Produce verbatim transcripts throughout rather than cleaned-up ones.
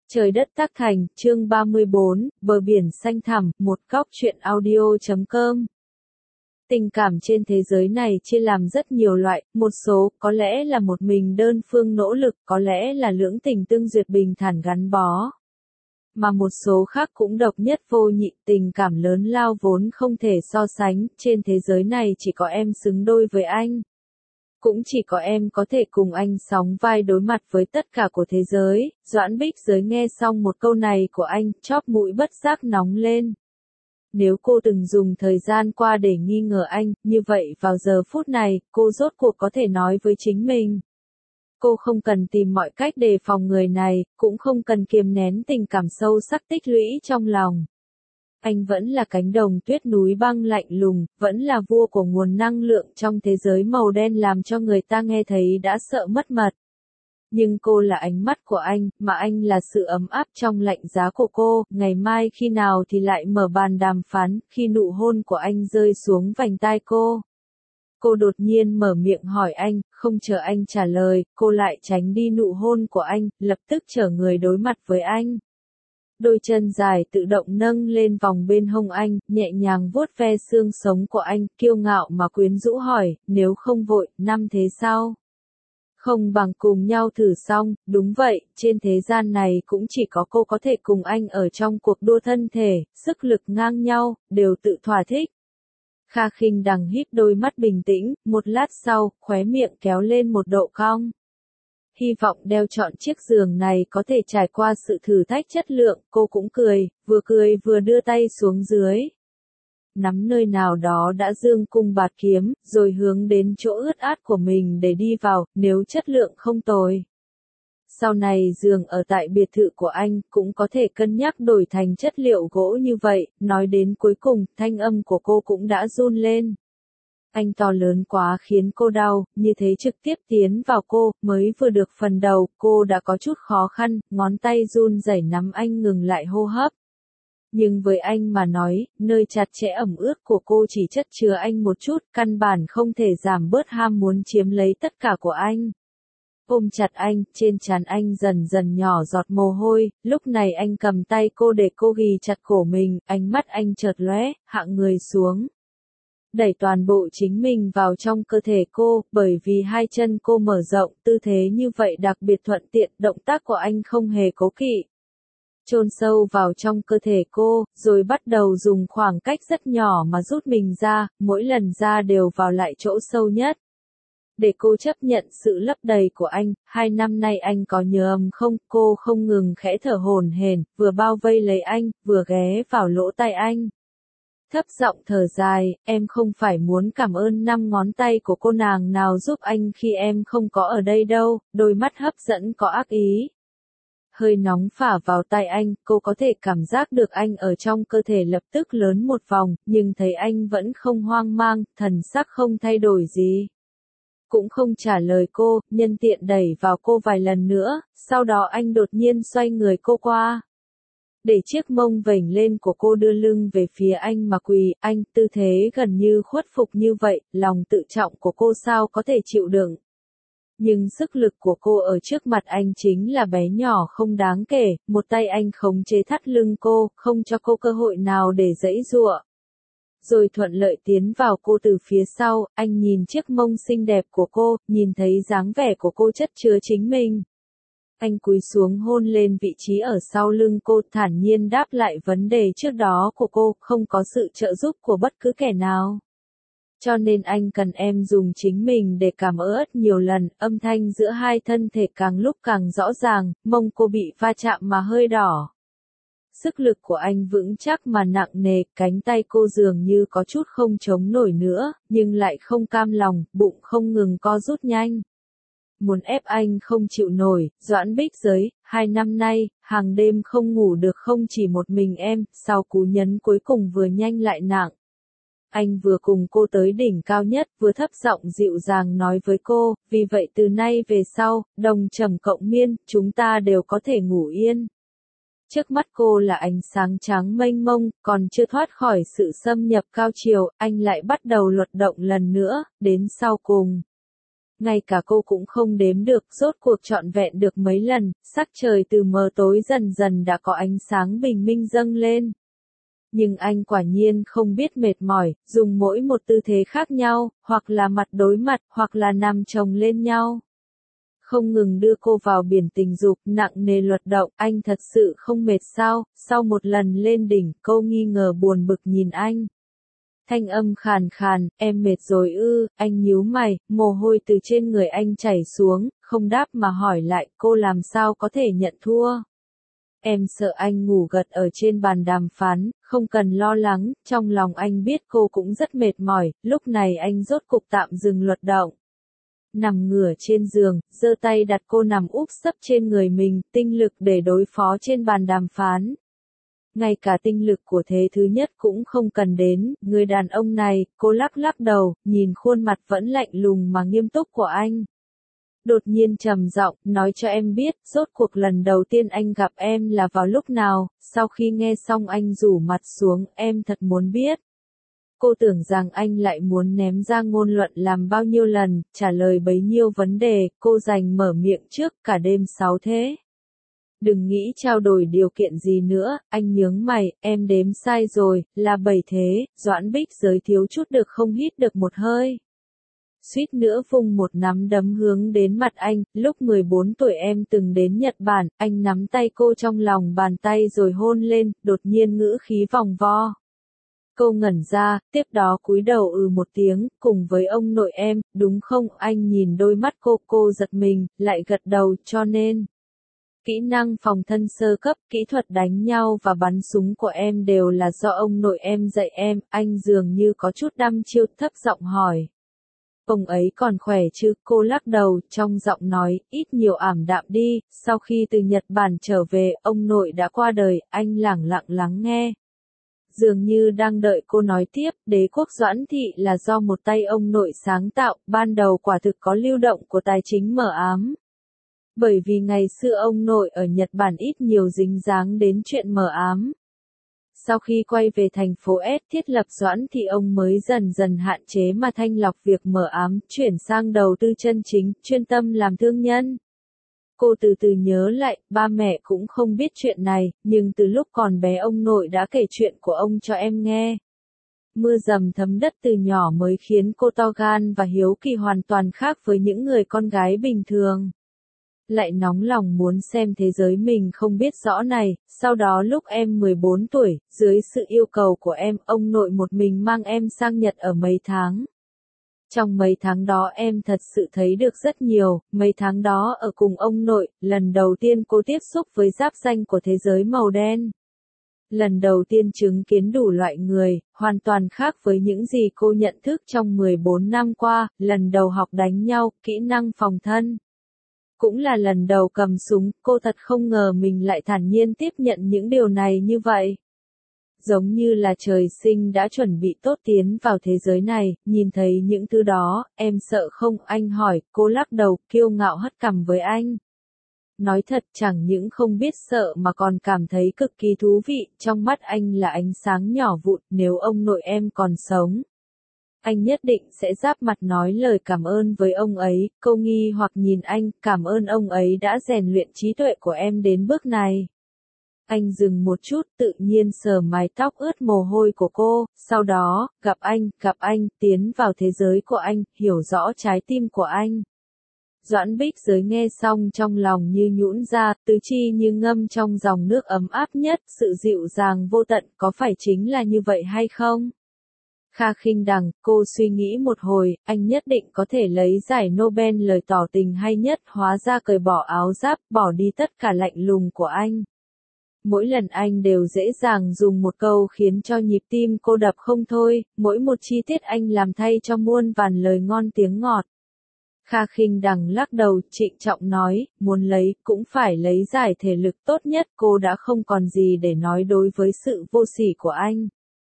Trời đất tác thành, chương ba mươi bốn, bờ biển xanh thẳm, một góc truyện audio chấm com. Tình cảm trên thế giới này chia làm rất nhiều loại, một số có lẽ là một mình đơn phương nỗ lực, có lẽ là lưỡng tình tương duyệt bình thản gắn bó. Mà một số khác cũng độc nhất vô nhị, tình cảm lớn lao vốn không thể so sánh, trên thế giới này chỉ có em xứng đôi với anh. Cũng chỉ có em có thể cùng anh sóng vai đối mặt với tất cả của thế giới. Doãn Bích Giới nghe xong một câu này của anh, chóp mũi bất giác nóng lên. Nếu cô từng dùng thời gian qua để nghi ngờ anh, như vậy vào giờ phút này, cô rốt cuộc có thể nói với chính mình. Cô không cần tìm mọi cách đề phòng người này, cũng không cần kiềm nén tình cảm sâu sắc tích lũy trong lòng. Anh vẫn là cánh đồng tuyết núi băng lạnh lùng, vẫn là vua của nguồn năng lượng trong thế giới màu đen làm cho người ta nghe thấy đã sợ mất mật. Nhưng cô là ánh mắt của anh, mà anh là sự ấm áp trong lạnh giá của cô, ngày mai khi nào thì lại mở bàn đàm phán, khi nụ hôn của anh rơi xuống vành tai cô. Cô đột nhiên mở miệng hỏi anh, không chờ anh trả lời, cô lại tránh đi nụ hôn của anh, lập tức trở người đối mặt với anh. Đôi chân dài tự động nâng lên vòng bên hông anh, nhẹ nhàng vuốt ve xương sống của anh, kiêu ngạo mà quyến rũ hỏi, nếu không vội, năm thế sau. Không bằng cùng nhau thử xong, đúng vậy, trên thế gian này cũng chỉ có cô có thể cùng anh ở trong cuộc đua thân thể, sức lực ngang nhau, đều tự thỏa thích. Kha Khinh Đằng híp đôi mắt bình tĩnh, một lát sau, khóe miệng kéo lên một độ cong. Hy vọng đeo chọn chiếc giường này có thể trải qua sự thử thách chất lượng, cô cũng cười, vừa cười vừa đưa tay xuống dưới. Nắm nơi nào đó đã dương cung bạt kiếm, rồi hướng đến chỗ ướt át của mình để đi vào, nếu chất lượng không tồi. Sau này giường ở tại biệt thự của anh cũng có thể cân nhắc đổi thành chất liệu gỗ như vậy, nói đến cuối cùng, thanh âm của cô cũng đã run lên. Anh to lớn quá khiến cô đau, như thế trực tiếp tiến vào cô, mới vừa được phần đầu, cô đã có chút khó khăn, ngón tay run rẩy nắm anh ngừng lại hô hấp. Nhưng với anh mà nói, nơi chặt chẽ ẩm ướt của cô chỉ chất chứa anh một chút, căn bản không thể giảm bớt ham muốn chiếm lấy tất cả của anh. Ôm chặt anh, trên trán anh dần dần nhỏ giọt mồ hôi, lúc này anh cầm tay cô để cô ghì chặt cổ mình, ánh mắt anh chợt lóe, hạ người xuống. Đẩy toàn bộ chính mình vào trong cơ thể cô, bởi vì hai chân cô mở rộng, tư thế như vậy đặc biệt thuận tiện, động tác của anh không hề cố kỵ. Chôn sâu vào trong cơ thể cô, rồi bắt đầu dùng khoảng cách rất nhỏ mà rút mình ra, mỗi lần ra đều vào lại chỗ sâu nhất. Để cô chấp nhận sự lấp đầy của anh, hai năm nay anh có nhớ âm không, cô không ngừng khẽ thở hổn hển, vừa bao vây lấy anh, vừa ghé vào lỗ tai anh. Thấp giọng thở dài, em không phải muốn cảm ơn năm ngón tay của cô nàng nào giúp anh khi em không có ở đây đâu, đôi mắt hấp dẫn có ác ý. Hơi nóng phả vào tai anh, cô có thể cảm giác được anh ở trong cơ thể lập tức lớn một vòng, nhưng thấy anh vẫn không hoang mang, thần sắc không thay đổi gì. Cũng không trả lời cô, nhân tiện đẩy vào cô vài lần nữa, sau đó anh đột nhiên xoay người cô qua. Để chiếc mông vểnh lên của cô đưa lưng về phía anh mà quỳ, anh, tư thế gần như khuất phục như vậy, lòng tự trọng của cô sao có thể chịu đựng. Nhưng sức lực của cô ở trước mặt anh chính là bé nhỏ không đáng kể, một tay anh khống chế thắt lưng cô, không cho cô cơ hội nào để giãy giụa. Rồi thuận lợi tiến vào cô từ phía sau, anh nhìn chiếc mông xinh đẹp của cô, nhìn thấy dáng vẻ của cô chất chứa chính mình. Anh cúi xuống hôn lên vị trí ở sau lưng cô, thản nhiên đáp lại vấn đề trước đó của cô, không có sự trợ giúp của bất cứ kẻ nào. Cho nên anh cần em dùng chính mình để cảm ơn nhiều lần, âm thanh giữa hai thân thể càng lúc càng rõ ràng, mông cô bị va chạm mà hơi đỏ. Sức lực của anh vững chắc mà nặng nề, cánh tay cô dường như có chút không chống nổi nữa, nhưng lại không cam lòng, bụng không ngừng co rút nhanh. Muốn ép anh không chịu nổi, Doãn Bích Giới, hai năm nay, hàng đêm không ngủ được không chỉ một mình em, sau cú nhấn cuối cùng vừa nhanh lại nặng. Anh vừa cùng cô tới đỉnh cao nhất, vừa thấp giọng dịu dàng nói với cô, vì vậy từ nay về sau, đồng trầm cộng miên, chúng ta đều có thể ngủ yên. Trước mắt cô là ánh sáng trắng mênh mông, còn chưa thoát khỏi sự xâm nhập cao chiều, anh lại bắt đầu luật động lần nữa, đến sau cùng. ngay cả cô cũng không đếm được, rốt cuộc trọn vẹn được mấy lần, sắc trời từ mờ tối dần dần đã có ánh sáng bình minh dâng lên. Nhưng anh quả nhiên không biết mệt mỏi, dùng mỗi một tư thế khác nhau, hoặc là mặt đối mặt, hoặc là nằm chồng lên nhau. Không ngừng đưa cô vào biển tình dục, nặng nề luật động, anh thật sự không mệt sao? Sau một lần lên đỉnh, cô nghi ngờ buồn bực nhìn anh. Thanh âm khàn khàn, em mệt rồi ư, anh nhíu mày, mồ hôi từ trên người anh chảy xuống, không đáp mà hỏi lại, cô làm sao có thể nhận thua? Em sợ anh ngủ gật ở trên bàn đàm phán, không cần lo lắng, trong lòng anh biết cô cũng rất mệt mỏi, lúc này anh rốt cục tạm dừng luật động. Nằm ngửa trên giường, giơ tay đặt cô nằm úp sấp trên người mình, tinh lực để đối phó trên bàn đàm phán. Ngay cả tinh lực của thế thứ nhất cũng không cần đến, người đàn ông này, cô lắc lắc đầu, nhìn khuôn mặt vẫn lạnh lùng mà nghiêm túc của anh. Đột nhiên trầm giọng, nói cho em biết, rốt cuộc lần đầu tiên anh gặp em là vào lúc nào, sau khi nghe xong anh rủ mặt xuống, em thật muốn biết. Cô tưởng rằng anh lại muốn ném ra ngôn luận làm bao nhiêu lần, trả lời bấy nhiêu vấn đề, cô dành mở miệng trước, cả đêm sáu thế. Đừng nghĩ trao đổi điều kiện gì nữa, anh nhướng mày, em đếm sai rồi, là bảy thế, Doãn Bích giới thiếu chút được không hít được một hơi. Suýt nữa vung một nắm đấm hướng đến mặt anh, lúc mười bốn tuổi em từng đến Nhật Bản, anh nắm tay cô trong lòng bàn tay rồi hôn lên, đột nhiên ngữ khí vòng vo. Cô ngẩn ra, tiếp đó cúi đầu ừ một tiếng, cùng với ông nội em, đúng không? Anh nhìn đôi mắt cô, cô giật mình, lại gật đầu, cho nên. Kỹ năng phòng thân sơ cấp, kỹ thuật đánh nhau và bắn súng của em đều là do ông nội em dạy em, anh dường như có chút đăm chiêu, thấp giọng hỏi. Ông ấy còn khỏe chứ? Cô lắc đầu, trong giọng nói, ít nhiều ảm đạm đi, sau khi từ Nhật Bản trở về, ông nội đã qua đời, anh lẳng lặng lắng nghe. Dường như đang đợi cô nói tiếp, đế quốc Doãn Thị là do một tay ông nội sáng tạo, ban đầu quả thực có lưu động của tài chính mờ ám. Bởi vì ngày xưa ông nội ở Nhật Bản ít nhiều dính dáng đến chuyện mờ ám. Sau khi quay về thành phố S thiết lập Doãn Thị ông mới dần dần hạn chế mà thanh lọc việc mờ ám, chuyển sang đầu tư chân chính, chuyên tâm làm thương nhân. Cô từ từ nhớ lại, ba mẹ cũng không biết chuyện này, nhưng từ lúc còn bé ông nội đã kể chuyện của ông cho em nghe. Mưa dầm thấm đất từ nhỏ mới khiến cô to gan và hiếu kỳ hoàn toàn khác với những người con gái bình thường. Lại nóng lòng muốn xem thế giới mình không biết rõ này, sau đó lúc em mười bốn tuổi, dưới sự yêu cầu của em, ông nội một mình mang em sang Nhật ở mấy tháng. Trong mấy tháng đó em thật sự thấy được rất nhiều, mấy tháng đó ở cùng ông nội, lần đầu tiên cô tiếp xúc với giáp danh của thế giới màu đen. Lần đầu tiên chứng kiến đủ loại người, hoàn toàn khác với những gì cô nhận thức trong mười bốn năm qua, lần đầu học đánh nhau, kỹ năng phòng thân. Cũng là lần đầu cầm súng, cô thật không ngờ mình lại thản nhiên tiếp nhận những điều này như vậy. Giống như là trời sinh đã chuẩn bị tốt tiến vào thế giới này, nhìn thấy những thứ đó, em sợ không? Anh hỏi, cô lắc đầu, kiêu ngạo hất cằm với anh. Nói thật chẳng những không biết sợ mà còn cảm thấy cực kỳ thú vị, trong mắt anh là ánh sáng nhỏ vụn, nếu ông nội em còn sống. Anh nhất định sẽ giáp mặt nói lời cảm ơn với ông ấy, cô nghi hoặc nhìn anh, cảm ơn ông ấy đã rèn luyện trí tuệ của em đến bước này. Anh dừng một chút, tự nhiên sờ mái tóc ướt mồ hôi của cô, sau đó, gặp anh, gặp anh, tiến vào thế giới của anh, hiểu rõ trái tim của anh. Doãn Bích Giới nghe xong trong lòng như nhũn ra, tứ chi như ngâm trong dòng nước ấm áp nhất, sự dịu dàng vô tận, có phải chính là như vậy hay không? Kha Khinh Đằng, cô suy nghĩ một hồi, anh nhất định có thể lấy giải Nobel lời tỏ tình hay nhất, hóa ra cởi bỏ áo giáp, bỏ đi tất cả lạnh lùng của anh. Mỗi lần anh đều dễ dàng dùng một câu khiến cho nhịp tim cô đập không thôi, mỗi một chi tiết anh làm thay cho muôn vàn lời ngon tiếng ngọt. Kha Khinh Đằng lắc đầu, trịnh trọng nói, muốn lấy, cũng phải lấy giải thể lực tốt nhất, cô đã không còn gì để nói đối với sự vô sỉ của anh.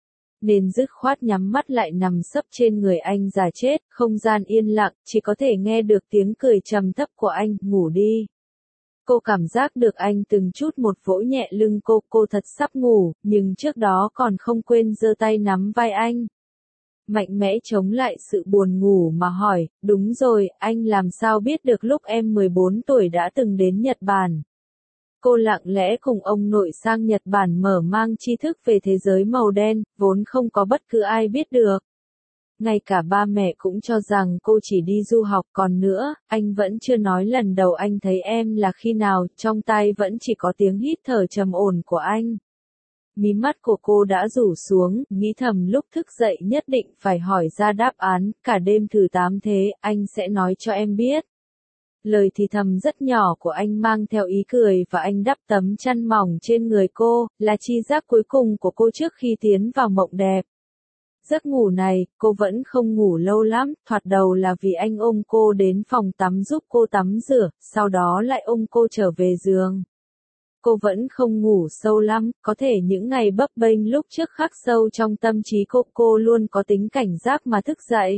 Nên dứt khoát nhắm mắt lại nằm sấp trên người anh giả chết, không gian yên lặng, chỉ có thể nghe được tiếng cười trầm thấp của anh, ngủ đi. Cô cảm giác được anh từng chút một vỗ nhẹ lưng cô, cô thật sắp ngủ, nhưng trước đó còn không quên giơ tay nắm vai anh. mạnh mẽ chống lại sự buồn ngủ mà hỏi, đúng rồi, anh làm sao biết được lúc em mười bốn tuổi đã từng đến Nhật Bản? Cô lặng lẽ cùng ông nội sang Nhật Bản mở mang tri thức về thế giới màu đen, vốn không có bất cứ ai biết được. Ngay cả ba mẹ cũng cho rằng cô chỉ đi du học, còn nữa, anh vẫn chưa nói lần đầu anh thấy em là khi nào, trong tai vẫn chỉ có tiếng hít thở trầm ổn của anh. Mí mắt của cô đã rủ xuống, nghĩ thầm lúc thức dậy nhất định phải hỏi ra đáp án, cả đêm thử tám thế, anh sẽ nói cho em biết. Lời thì thầm rất nhỏ của anh mang theo ý cười và anh đắp tấm chăn mỏng trên người cô, là chi giác cuối cùng của cô trước khi tiến vào mộng đẹp. Giấc ngủ này, cô vẫn không ngủ lâu lắm, thoạt đầu là vì anh ôm cô đến phòng tắm giúp cô tắm rửa, sau đó lại ôm cô trở về giường. Cô vẫn không ngủ sâu lắm, có thể những ngày bấp bênh lúc trước khắc sâu trong tâm trí cô, cô luôn có tính cảnh giác mà thức dậy.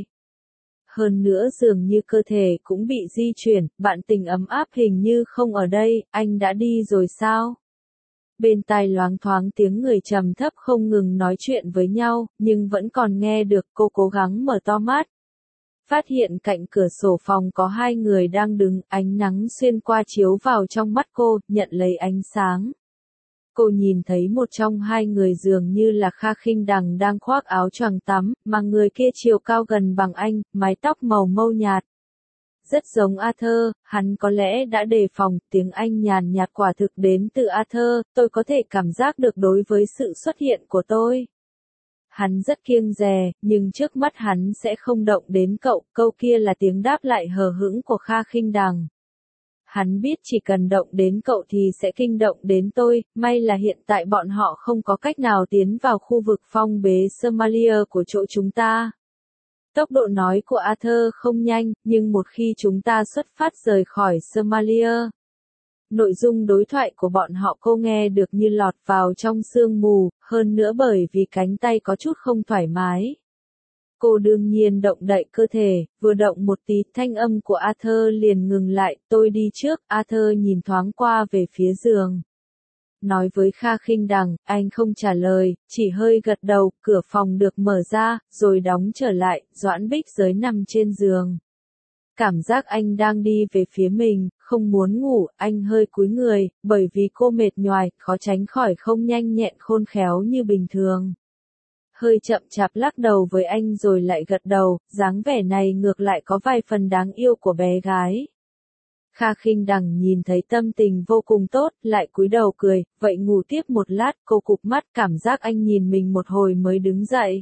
Hơn nữa dường như cơ thể cũng bị di chuyển, bạn tình ấm áp hình như không ở đây, anh đã đi rồi sao? Bên tai loáng thoáng tiếng người trầm thấp không ngừng nói chuyện với nhau, nhưng vẫn còn nghe được. Cô cố gắng mở to mắt. Phát hiện cạnh cửa sổ phòng có hai người đang đứng, ánh nắng xuyên qua chiếu vào trong mắt cô, nhận lấy ánh sáng. Cô nhìn thấy một trong hai người dường như là Kha Khinh Đằng đang khoác áo choàng tắm, mà người kia chiều cao gần bằng anh, mái tóc màu mâu nhạt. Rất giống Arthur, hắn có lẽ đã đề phòng, tiếng Anh nhàn nhạt quả thực đến từ Arthur, tôi có thể cảm giác được đối với sự xuất hiện của tôi. Hắn rất kiêng dè, nhưng trước mắt hắn sẽ không động đến cậu, câu kia là tiếng đáp lại hờ hững của Kha Khinh Đằng. Hắn biết chỉ cần động đến cậu thì sẽ kinh động đến tôi, may là hiện tại bọn họ không có cách nào tiến vào khu vực phong bế Somalia của chỗ chúng ta. Tốc độ nói của Arthur không nhanh, nhưng một khi chúng ta xuất phát rời khỏi Somalia, nội dung đối thoại của bọn họ cô nghe được như lọt vào trong sương mù, hơn nữa bởi vì cánh tay có chút không thoải mái. Cô đương nhiên động đậy cơ thể, vừa động một tí, thanh âm của Arthur liền ngừng lại, tôi đi trước, Arthur nhìn thoáng qua về phía giường. Nói với Kha Khinh Đằng, anh không trả lời, chỉ hơi gật đầu, cửa phòng được mở ra, rồi đóng trở lại, Doãn Bích Giới nằm trên giường. Cảm giác anh đang đi về phía mình, không muốn ngủ, anh hơi cúi người, bởi vì cô mệt nhoài, khó tránh khỏi không nhanh nhẹn khôn khéo như bình thường. Hơi chậm chạp lắc đầu với anh rồi lại gật đầu, dáng vẻ này ngược lại có vài phần đáng yêu của bé gái. Kha Khinh Đằng nhìn thấy tâm tình vô cùng tốt, lại cúi đầu cười, vậy ngủ tiếp một lát, cô cụp mắt, cảm giác anh nhìn mình một hồi mới đứng dậy.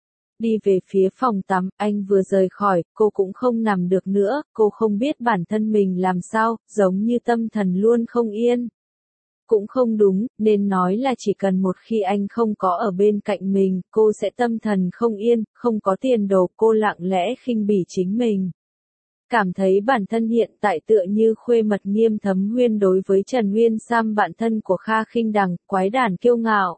Đi về phía phòng tắm, anh vừa rời khỏi, cô cũng không nằm được nữa, cô không biết bản thân mình làm sao, giống như tâm thần luôn không yên. Cũng không đúng, nên nói là chỉ cần một khi anh không có ở bên cạnh mình, cô sẽ tâm thần không yên, không có tiền đồ, cô lặng lẽ khinh bỉ chính mình. Cảm thấy bản thân hiện tại tựa như khuê mật Nghiêm Thấm Huyên đối với Trần Nguyên Sam, bạn thân của Kha Khinh Đằng, quái đản kiêu ngạo.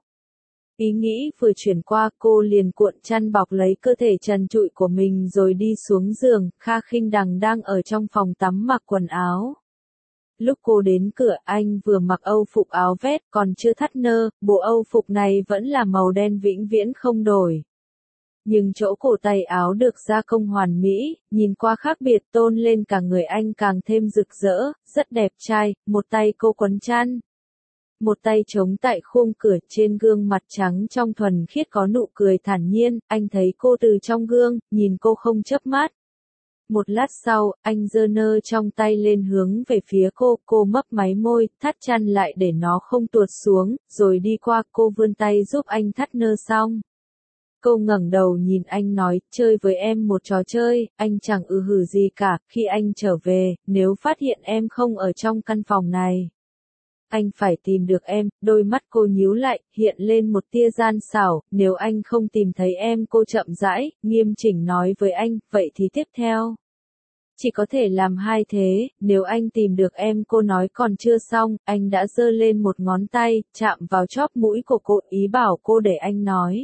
Ý nghĩ vừa chuyển qua, cô liền cuộn chăn bọc lấy cơ thể trần trụi của mình rồi đi xuống giường. Kha Khinh Đằng đang ở trong phòng tắm mặc quần áo. Lúc cô đến cửa, anh vừa mặc âu phục áo vest, còn chưa thắt nơ, bộ âu phục này vẫn là màu đen vĩnh viễn không đổi. Nhưng chỗ cổ tay áo được gia công hoàn mỹ, nhìn qua khác biệt tôn lên cả người anh càng thêm rực rỡ, rất đẹp trai, một tay cô quấn chăn. Một tay chống tại khung cửa, trên gương mặt trắng trong thuần khiết có nụ cười thản nhiên, anh thấy cô từ trong gương, nhìn cô không chớp mắt. Một lát sau, anh giơ nơ trong tay lên hướng về phía cô, cô mấp máy môi, thắt chăn lại để nó không tuột xuống, rồi đi qua, cô vươn tay giúp anh thắt nơ xong. Cô ngẩng đầu nhìn anh nói, chơi với em một trò chơi, anh chẳng ư hử gì cả, khi anh trở về, nếu phát hiện em không ở trong căn phòng này. Anh phải tìm được em, đôi mắt cô nhíu lại, hiện lên một tia gian xảo, nếu anh không tìm thấy em, cô chậm rãi, nghiêm chỉnh nói với anh, vậy thì tiếp theo. Chỉ có thể làm hai thế, nếu anh tìm được em, cô nói còn chưa xong, anh đã giơ lên một ngón tay, chạm vào chóp mũi của cô, ý bảo cô để anh nói.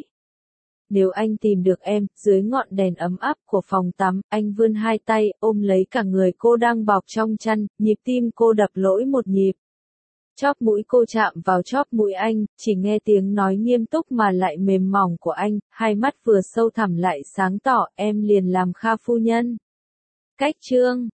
Nếu anh tìm được em, dưới ngọn đèn ấm áp của phòng tắm, anh vươn hai tay, ôm lấy cả người cô đang bọc trong chăn, nhịp tim cô đập lỗi một nhịp. Chóp mũi cô chạm vào chóp mũi anh, chỉ nghe tiếng nói nghiêm túc mà lại mềm mỏng của anh, hai mắt vừa sâu thẳm lại sáng tỏ, em liền làm Kha phu nhân. Cách chương